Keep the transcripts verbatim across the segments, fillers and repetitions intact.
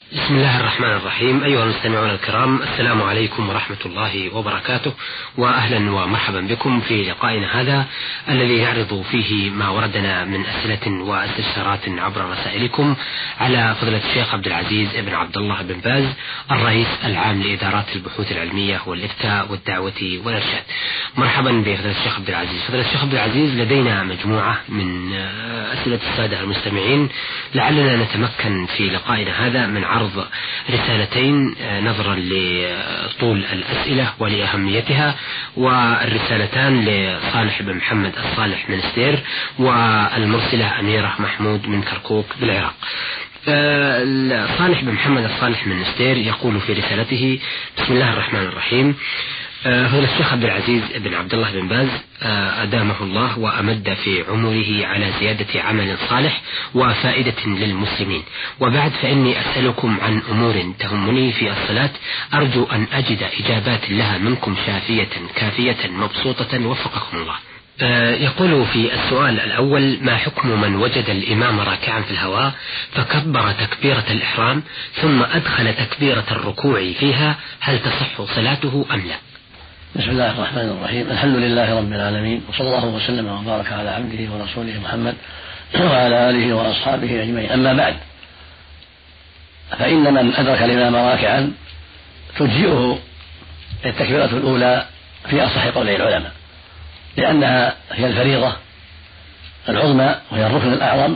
بسم الله الرحمن الرحيم. أيها المستمعون الكرام، السلام عليكم ورحمة الله وبركاته، وأهلا ومرحبا بكم في لقائنا هذا الذي يعرض فيه ما وردنا من أسئلة واستفسارات عبر رسائلكم على فضيلة الشيخ عبد العزيز بن عبد الله بن باز، الرئيس العام لإدارات البحوث العلمية والإفتاء والدعوة والإرشاد. مرحبا بفضيلة الشيخ عبد العزيز. فضيلة الشيخ عبد العزيز، لدينا مجموعة من أسئلة السادة المستمعين، لعلنا نتمكن في لقائنا هذا من عرض رسالتين نظرا لطول الأسئلة ولأهميتها، والرسالتان لصالح بن محمد الصالح من ستير، والمرسلة أميرة محمود من كركوك بالعراق. صالح بن محمد الصالح من ستير يقول في رسالته: بسم الله الرحمن الرحيم. هو الشيخ عبد العزيز بن عبد الله بن باز أدامه الله وأمد في عمره على زيادة عمل صالح وفائدة للمسلمين، وبعد فإني أسألكم عن أمور تهمني في الصلاة، أرجو أن أجد إجابات لها منكم شافية كافية مبسوطة وفقكم الله. يقول في السؤال الأول: ما حكم من وجد الإمام راكعا في الهواء فكبر تكبيرة الإحرام ثم أدخل تكبيرة الركوع فيها، هل تصح صلاته أم لا؟ بسم الله الرحمن الرحيم. الحمد لله رب العالمين، وصلى الله وسلم وبارك على عبده ورسوله محمد وعلى آله وأصحابه أجمعين. أما بعد، فإن من أدرك الإمام راكعا تجزئه التكبيرة الأولى في أصح قولي العلماء، لأنها هي الفريضة العظمى وهي الركن الأعظم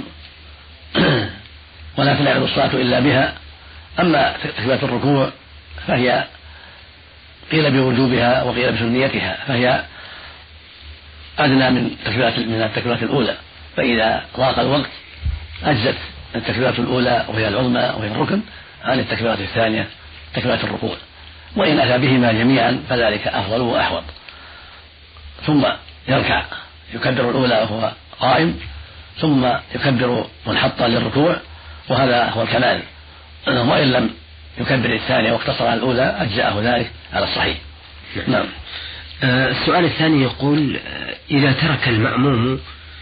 ولا تنعقد الصلاة إلا بها. أما تكبيرة الركوع فهي قيل بوجوبها وقيل بسنيتها، فهي أدنى من تكبيرة من التكبيرة الأولى، فإذا ضاق الوقت أجزت التكبيرة الأولى وهي العظمى وهي الركن عن التكبيرة الثانية تكبيرة الركوع، وإن أتى بهما جميعا فذلك أفضل وأحوط. ثم يركع يكبر الأولى وهو قائم، ثم يكبر منحطا للركوع، وهذا هو الكمال. وإن لم يكبر الثانية واقتصر على الأولى أجزأه ذلك على الصحيح. نعم. السؤال الثاني يقول: إذا ترك المأموم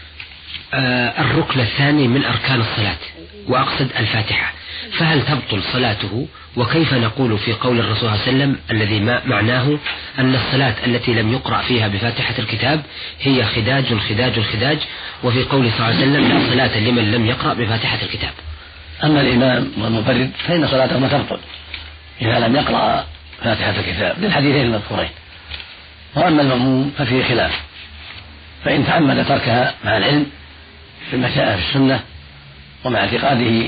الركن الثاني من أركان الصلاة، وأقصد الفاتحة، فهل تبطل صلاته؟ وكيف نقول في قول الرسول صلى الله عليه وسلم الذي ما معناه أن الصلاة التي لم يقرأ فيها بفاتحة الكتاب هي خداج خداج خداج، وفي قول صلى الله عليه وسلم لا صلاة لمن لم يقرأ بفاتحة الكتاب؟ أما الإمام والمنفرد فإن صلاته ما تبطل إذا لم يقرأ فاتحة الكتاب للحديثين المذكورين. وأما المأموم ففيه خلاف، فإن تعمد تركها مع العلم بما جاء في السنة ومع اعتقاده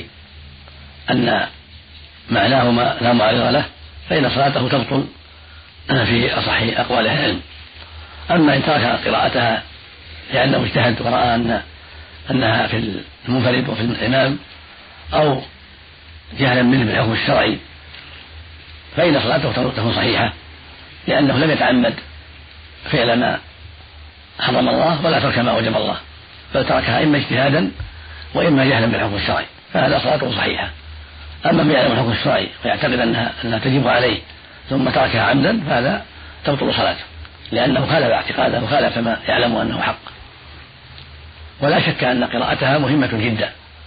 أن معناهما لا معارض له فإن صلاته تبطل في أصح أقوال أهل العلم. أما إن ترك قراءتها لأنه اجتهد ورأى أن أنها في المنفرد وفي الإمام أو جهلا منه بالحكم الشرعي فإن صلاته تكون صحيحة، لأنه لم يتعمد فعل ما حرم الله ولا ترك ما وجب الله، بل تركها إما اجتهادا وإما جهلا بالحكم الشرعي، فهذا صلاته صحيحة. أما من يعلم الحكم الشرعي ويعتقد أنها, أنها تجب عليه ثم تركها عمدا فهذا تبطل صلاته، لأنه خالف اعتقاده وخالف ما يعلم أنه حق. ولا شك أن قراءتها مهمة جدا،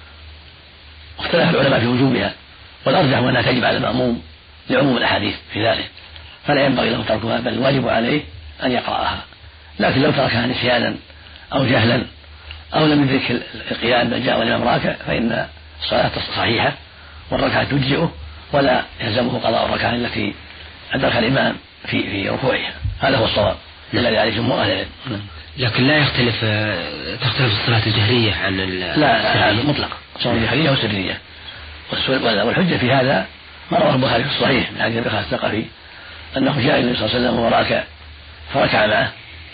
واختلف العلماء في وجوبها، والأرجح أنها تجب على المأموم لعموم الأحاديث في ذلك، فلا ينبغي له تركها، بل الواجب عليه أن يقرأها. لكن لو تركها نسيانا أو جهلا أو لم يدرك القيام بل جاء والإمام راكع فإن الصلاة صحيحة والركعة تجزئه، ولا يلزمه قضاء الركعة التي أدرك الإمام في في ركوعها. هذا هو الصواب الذي عليه جمهور أهل العلم. لكن لا يختلف تختلف الصلاة الجهرية عن لا مطلق، صلاة جهرية وسرية. والحجة في هذا ما رواه البخاري في الصحيح من حديث بخاري الثقفي أنه جاء النبي صلى الله عليه وسلم وهو راكع فركع معه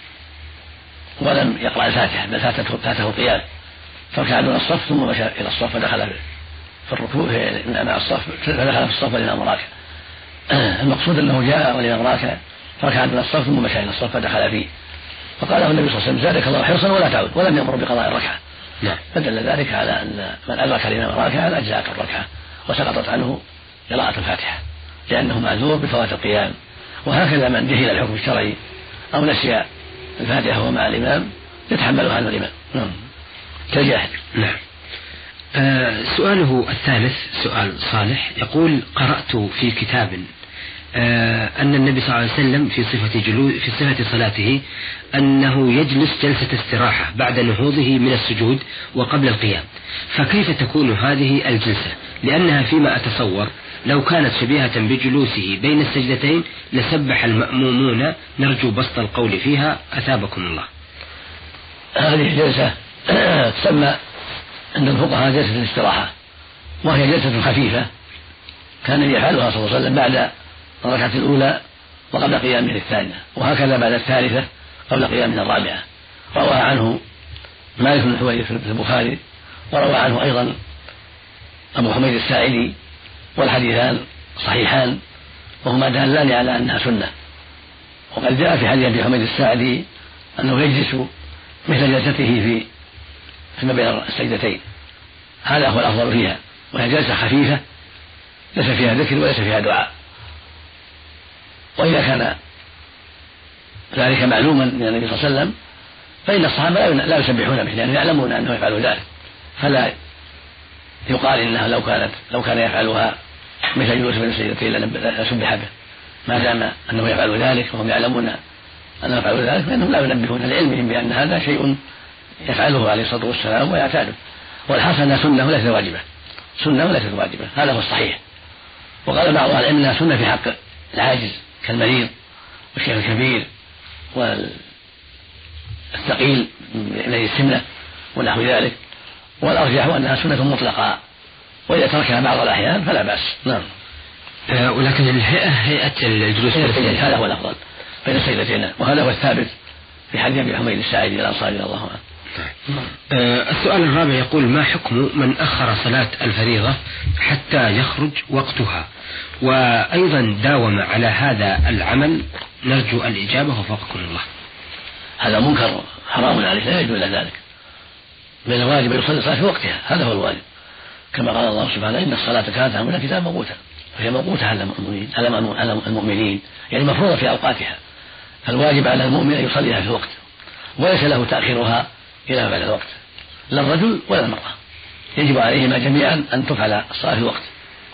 ولم يقرأ الفاتحة بل فاتته فاته القيام، فركع دون الصف ثم مشى إلى الصف فدخل في الركوع مع الصف فدخل في الصف والإمام راكع. المقصود أنه جاء والإمام راكع فركع دون الصف ثم مشى إلى الصف فدخل فيه، فقال له النبي صلى الله عليه وسلم: زادك الله حرصا ولا تعود، ولم يأمر بقضاء الركعة. نعم. فدل ذلك على أن من أدرك الإمام راكعا أجزأت الركعة وسقطت عنه قراءة الفاتحة، لأنه معذور بفوات القيام. وهكذا من جهل الحكم الشرعي أو نسي الفاتحة وهو مع الإمام يتحملها عنه الإمام. نعم. كالجاهل. نعم. آه سؤاله الثالث سؤال صالح، يقول: قرأت في كتاب آه أن النبي صلى الله عليه وسلم في صفة جلو في صفة صلاته أنه يجلس جلسة استراحة بعد نهوضه من السجود وقبل القيام، فكيف تكون هذه الجلسة؟ لأنها فيما أتصور لو كانت شبيهة بجلوسه بين السجدتين لسبح المأمومون، نرجو بسط القول فيها أثابكم الله. هذه الجلسة تسمى عند الفقهاء جلسة الاستراحة، وهي جلسة خفيفة كان يفعلها صلى الله عليه وسلم بعد الركعة الأولى وقبل قيامه الثانية، وهكذا بعد الثالثة قبل قيامه الرابعة. روى عنه مالك بن حويرث في البخاري، وروى عنه أيضا أبو حميد الساعدي، والحديثان صحيحان وهما دالان على أنها سنة. وقد جاء في حديث أبي حميد الساعدي أنه يجلس مثل جلسته في فيما بين السجدتين، هذا هو الأفضل فيها، وهي جلسة خفيفة ليس فيها ذكر وليس فيها دعاء. وإذا كان ذلك معلوما من النبي صلى الله عليه وسلم فإن الصحابة لا يسبحون به، لأنهم يعلمون أنه يفعل ذلك، فلا يقال إنها لو كانت لو كان يفعلها مثل جلوس بين السجدتين لسبح به، ما دام أنه يفعل ذلك وهم يعلمون أنه يفعل ذلك فإنهم لا ينبهون لعلمهم بأن هذا شيء يفعله عليه الصلاة والسلام ويعتاده. والحاصل أنها سنة وليست واجبة، سنة وليست واجبة، هذا هو الصحيح. وقال بعض أهل العلم أنها سنة في حق العاجز كالمريض والشيخ الكبير والثقيل من السمنة ونحو ذلك، والأرجح أنها سنة مطلقة، وإذا تركها بعض الأحيان فلا بأس. نعم. أه ولكن الهيئة هيئة الجلوس هذا هو الأفضل بين السجدتين، وهذا هو الثابت في حديث أبي حميد الساعدي الأنصاري رضي الله عنه. أه السؤال الرابع يقول: ما حكم من أخر صلاة الفريضة حتى يخرج وقتها وأيضا داوم على هذا العمل؟ نرجو الإجابة وفقكم الله. هذا منكر حرام عليه، لا يجوز ذلك، بل الواجب يصلي الصلاة في وقتها، هذا هو الواجب، كما قال الله سبحانه: إن الصلاة كانت على كتابا موقوتا، فهي موقوتة على المؤمنين على المؤمنين يعني مفروضة في أوقاتها، فالواجب على المؤمن أن يصليها في الوقت، وليس له تأخيرها إلى بعد الوقت، لا الرجل ولا المرأة، يجب عليهما جميعا أن تفعل الصلاة في الوقت،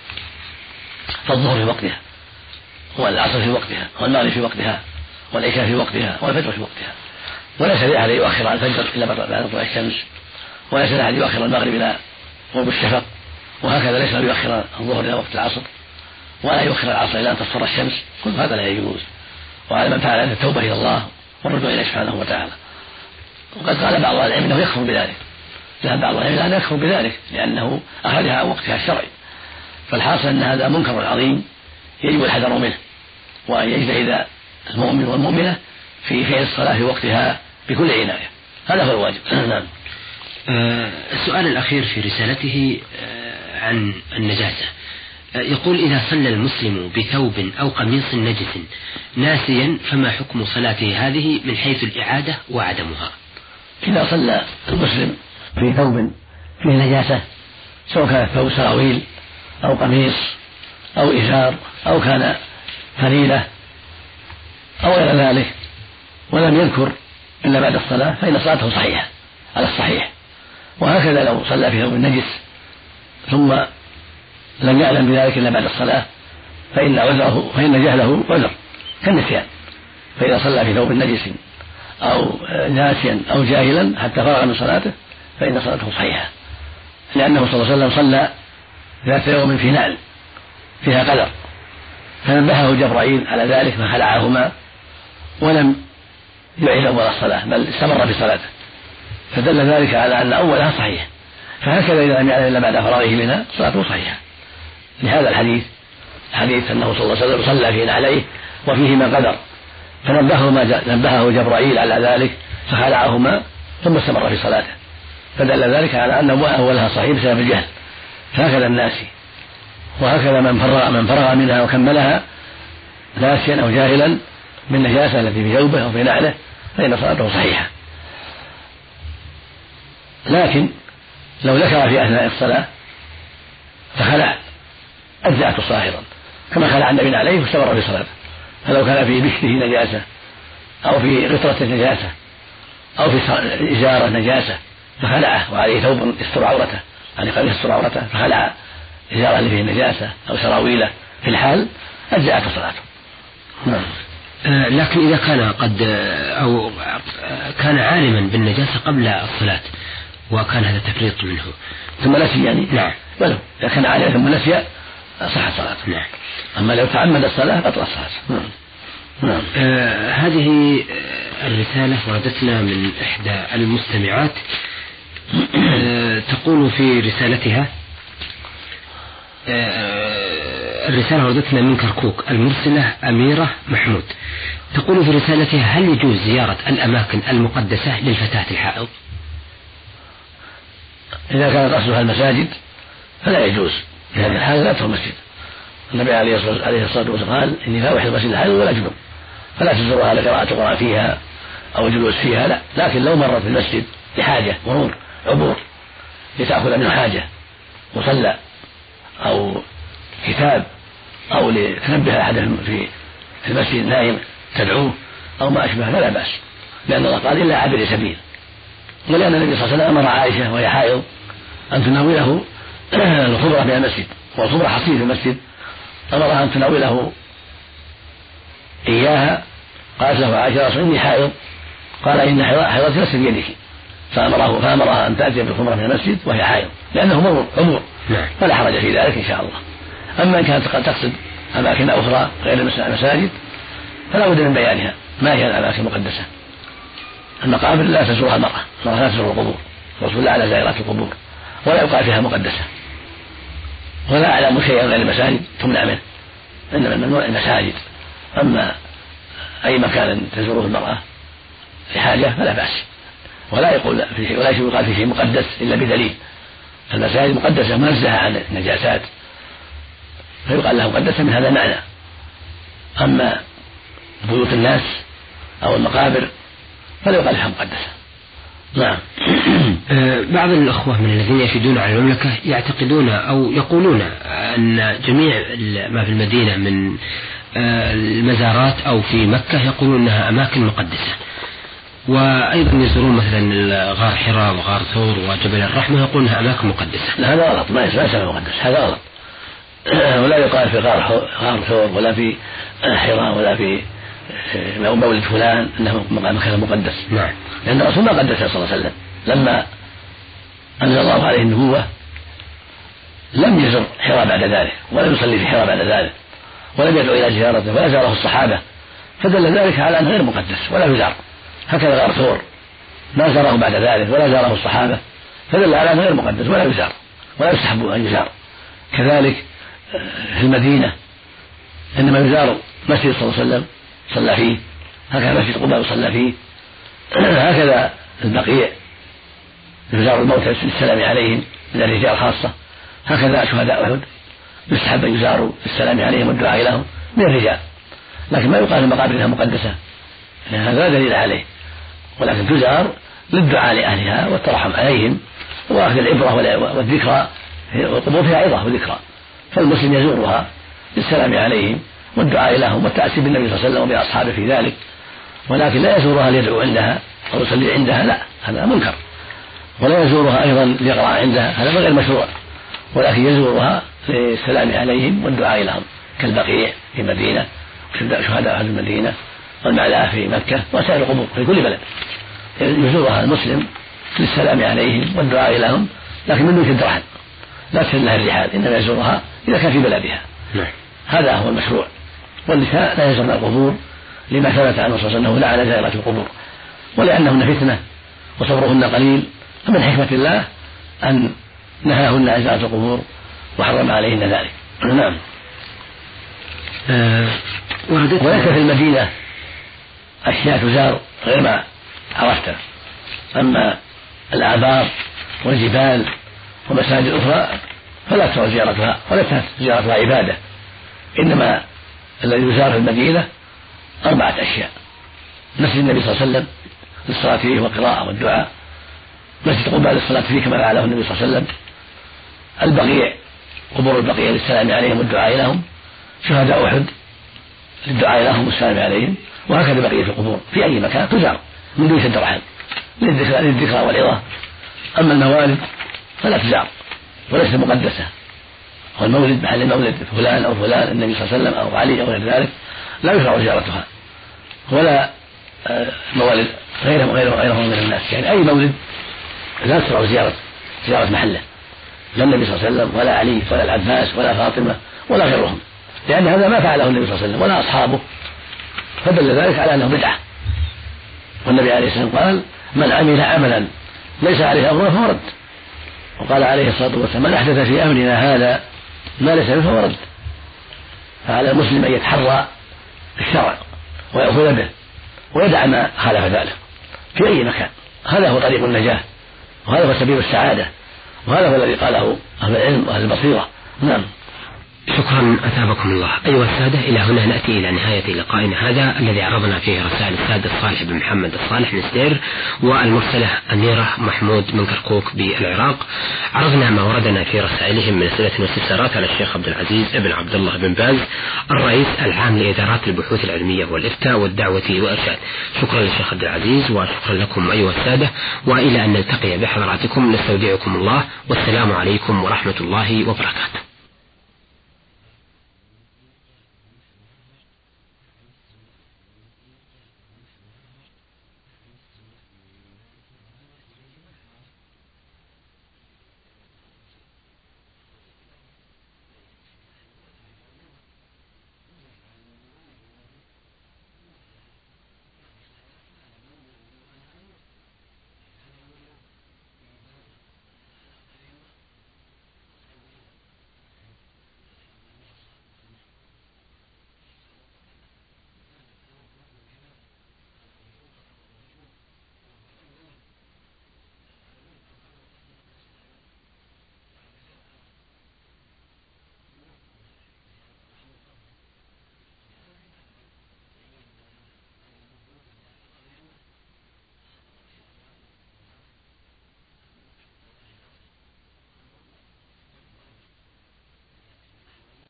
فالظهر في وقتها، والعصر في وقتها، والمغرب في وقتها، والعشاء في وقتها، والفجر في وقتها، وليس لأحد يؤخر الفجر إلا بعد طلوع الشمس، وليس لأحد يؤخر المغرب إلى غروب الشفق، وهكذا ليس يؤخر الظهر إلى وقت العصر، ولا يؤخر العصر إلى أن تصفر الشمس، كل هذا لا يجوز. وعلى من فعل التوبة إلى الله والرجوع إليه سبحانه وتعالى. وقد قال بعض العلم أنه يكفر بذلك، ذهب بعض العلم أنه يكفر بذلك لأنه أخرجها عن وقتها الشرعي. فالحاصل أن هذا منكر عظيم يجب الحذر منه، وأن يجتهد المؤمن والمؤمنة في فعل الصلاة في وقتها بكل عناية، هذا هو الواجب. نعم. آه السؤال الأخير في رسالته آه عن النجاسة، آه يقول: إذا صلى المسلم بثوب أو قميص نجس ناسيا فما حكم صلاته هذه من حيث الإعادة وعدمها؟ إذا صلى المسلم في ثوب فيه نجاسة، سواء كان الثوب سراويل أو قميص أو إزار أو كان فريلة أو غير ذلك، ولم يذكر إلا بعد الصلاة، فإن صلاته صحيحة على الصحيح. وهكذا لو صلى في ثوب النجس ثم لم يعلم بذلك إلا بعد الصلاة فإن عذره فإن جهله عذر كالنسيان، فإذا صلى في ثوب نجس أو ناسيا أو جاهلا حتى فرغ من صلاته فإن صلاته صحيحة، لأنه صلى الله عليه وسلم صلى ذات يوم في نعل فيها قدر، فنبهه جبرائيل على ذلك فخلعهما ولم يعيد أول الصلاة بل استمر في صلاته، فدل ذلك على أن أولها صحيح. فهكذا إذا لم يعلم إلا بعد فراغه منها صلاته صحيحة، لهذا الحديث حديث أنه صلى الله عليه وسلم صلى في نعليه وفيهما قدر، فنبهه نبهه جبرائيل على ذلك فخلعهما ثم استمر في صلاته، فدل ذلك على أن أولها صحيح بسبب الجهل. فهكذا الناسي، وهكذا من فرغ من فرغ منها وكملها ناسيا أو جاهلا من نجاسة التي في ثوبه أو في نعله فإن صلاته صحيحة. لكن لو ذكر في أثناء الصلاة فخلع أجزأته صاهرا كما خلع النبي عليه واستمر في صلاته. فلو كان في بشره نجاسة أو في غطرة نجاسة أو في إزارة نجاسة فخلعه وعليه ثوب يستر عورته يعني قال يستر عورته فخلع إزاره اللي فيه النجاسة أو سراويله في الحال أجزأته صلاته. نعم. آه لكن إذا كان قد أو كان عالما بالنجاسة قبل الصلاة وكان هذا تفريط منه ثم نسي يعني نعم ولو إذا كان عالما ثم نسي صحت صلاته. نعم. أما لو تعمد الصلاة بطل الصلاة. نعم. نعم. آه هذه الرسالة وردتنا من إحدى المستمعات آه تقول في رسالتها آه الرسالة وردتنا من كركوك المرسلة أميرة محمود تقول في رسالتها هل يجوز زيارة الأماكن المقدسة للفتاة الحائض؟ إذا كان قصدها المساجد فلا يجوز لأن الحائض لا تدخل المسجد. النبي عليه الصلاة والسلام قال إني لا أحل المسجد الحائض ولا جنوب فلا تزورها لقراءة القرآن فيها أو جلوس فيها لا، لكن لو مرت في المسجد لحاجة مرور عبور لتأخذ منه حاجة مصلى أو كتاب أو لتنبه أحد في المسجد نائم تدعوه أو ما أشبه فلا بأس، لأن الله قال إلا عابر سبيل، ولأن النبي صلى الله عليه وسلم أمر عائشة وهي حائض أن تناوله الخضرة من المسجد، والخضرة حصير في المسجد، أمرها أن تناوله إياها. قالت له عائشة رسول إني حائض، قال إن حيضتي ليست بيدك، فأمره فأمرها أن تأتي بالخمرة من المسجد وهي حائض لأنه مرور عمر فلا حرج في ذلك إن شاء الله. أما إن كانت تقصد أماكن أخرى غير المساجد فلا بد من بيانها ما هي الأماكن المقدسة. المقابر لا تزورها المرأة، المرأة لا تزور القبور، الرسول لا على زائرات القبور ولا يقال فيها مقدسة، ولا أعلم شيئا غير المساجد تمنع منه، إنما الممنوع المساجد. أما أي مكان تزوره المرأة لحاجة فلا بأس، ولا يقول في شيء ولا يقال في شيء مقدس إلا بدليل. المساجد مقدسة منزهة عن النجاسات فيقال لها مقدسة من هذا المعنى. أما بيوت الناس أو المقابر فلا يقال لها مقدسة. نعم. بعض الأخوة من الذين يفيدون على المملكة يعتقدون أو يقولون أن جميع ما في المدينة من المزارات أو في مكة يقولون أنها أماكن مقدسة، وأيضا يزورون مثلا غار حراء وغار ثور وجبل الرحمة يقولون أنها أماكن مقدسة. لا هذا غلط، ما يسمى مقدس، هذا غلط. ولا يقال في غار غار ثور ولا في حراء ولا في مولد فلان أنه مكان مقدس. نعم. لأن الرسول ما قدسه صلى الله عليه وسلم لما أنزل الله عليه النبوة لم يزر حراء بعد ذلك ولم يصلي في حراء بعد ذلك ولم يدعو إلى زيارته ولا زاره الصحابة، فدل ذلك على أنه غير مقدس ولا يزار. هكذا غار ثور ما زاره بعد ذلك ولا زاره الصحابة، فدل على أنه غير مقدس ولا يزار ولا يستحب أن يزار. كذلك في المدينة إنما يزار مسجد صلى الله عليه وسلم صلى فيه، هكذا مسجد قباء صلى فيه، هكذا البقيع يزار الموتى للسلام عليهم من الرجال خاصة، هكذا شهداء أحد يستحب أن يزاروا للسلام عليهم والدعاء لهم من الرجال، لكن ما يقال المقابر انها مقدسة لأن هذا لا دليل عليه، ولكن تزار للدعاء لأهلها والترحم عليهم وأخذ العبرة والذكرى، والقبور فيها عظة وذكرى، فالمسلم يزورها للسلام عليهم والدعاء لهم والتأسي بالنبي صلى الله عليه وسلم وبأصحابه في ذلك، ولكن لا يزورها ليدعو عندها أو يصلي عندها، لا هذا منكر. ولا يزورها أيضا ليقرأ عندها، هذا غير مشروع، ولكن يزورها للسلام عليهم والدعاء لهم كالبقيع في المدينة وشهداء أهل المدينة والمعلاه في مكة وسائر القبور في كل بلد، يزورها المسلم للسلام عليهم والدعاء لهم، لكن من دون الرحل لا تشد لها الرحال، إنما يزورها إذا كان في بلدها. هذا هو المشروع. والنساء لا يزورن القبور لما ثبت عنه صلى الله عليه وسلم أنه لعن زائرات القبور ولأنهن فتنة وصبرهن قليل، فمن حكمة الله أن نهاهن عن زائرات القبور وحرم عليهن ذلك. نعم. أه وليس في المدينة أشياء تزار غير ما عرفت، أما الآبار والجبال ومساجد أخرى فلا ترى زيارتها ولا زيارتها عبادة، إنما الذي يزار في المدينة أربعة أشياء: مسجد النبي صلى الله عليه وسلم للصلاة فيه والقراءة والدعاء، مسجد قباء للصلاة فيه كما فعله النبي صلى الله عليه وسلم، البقيع قبور البقيع للسلام عليهم والدعاء لهم، شهداء أحد للدعاء لهم والسلام عليهم، وهكذا بقية القبور في أي مكان تزار من دون شد رحل للذكرى والعظة. أما الموالد فلا تزار وليست مقدسة. والمولد محل المولد فلان أو فلان النبي صلى الله عليه وسلم أو علي أو غير ذلك لا يشرع زيارتها، ولا موالد غيرهم غيرهم من الناس، يعني أي مولد لا تشرع زيارة زيارة محله، لا النبي صلى الله عليه وسلم ولا علي ولا العباس ولا فاطمة ولا غيرهم، لأن هذا ما فعله النبي صلى الله عليه وسلم ولا أصحابه، فدل ذلك على أنه بدعة. والنبي عليه الصلاة والسلام قال: من عمل عملا ليس عليه أمرنا فهو رد. وقال عليه الصلاة والسلام: من أحدث في أمرنا هذا ما ليس منه فهو رد. فعلى المسلم أن يتحرى الشرع ويأخذ به ويدع ما خالف ذلك في أي مكان. هذا هو طريق النجاة، وهذا هو سبيل السعادة، وهذا هو الذي قاله أهل العلم وأهل البصيرة. نعم. شكرا أثابكم الله. أيها السادة، إلى هنا نأتي إلى نهاية لقائنا هذا الذي عرضنا فيه رسائل السادة الصالح بن محمد الصالح من سدير والمرسلة أميرة محمود من كركوك بالعراق. عرضنا ما وردنا في رسائلهم من أسئلة واستفسارات على الشيخ عبد العزيز ابن عبد الله بن باز الرئيس العام لإدارات البحوث العلمية والإفتاء والدعوة والإرشاد. شكرا للشيخ عبد العزيز وشكرا لكم أيها السادة، وإلى أن نلتقي بحضراتكم نستودعكم الله، والسلام عليكم ورحمة الله وبركاته.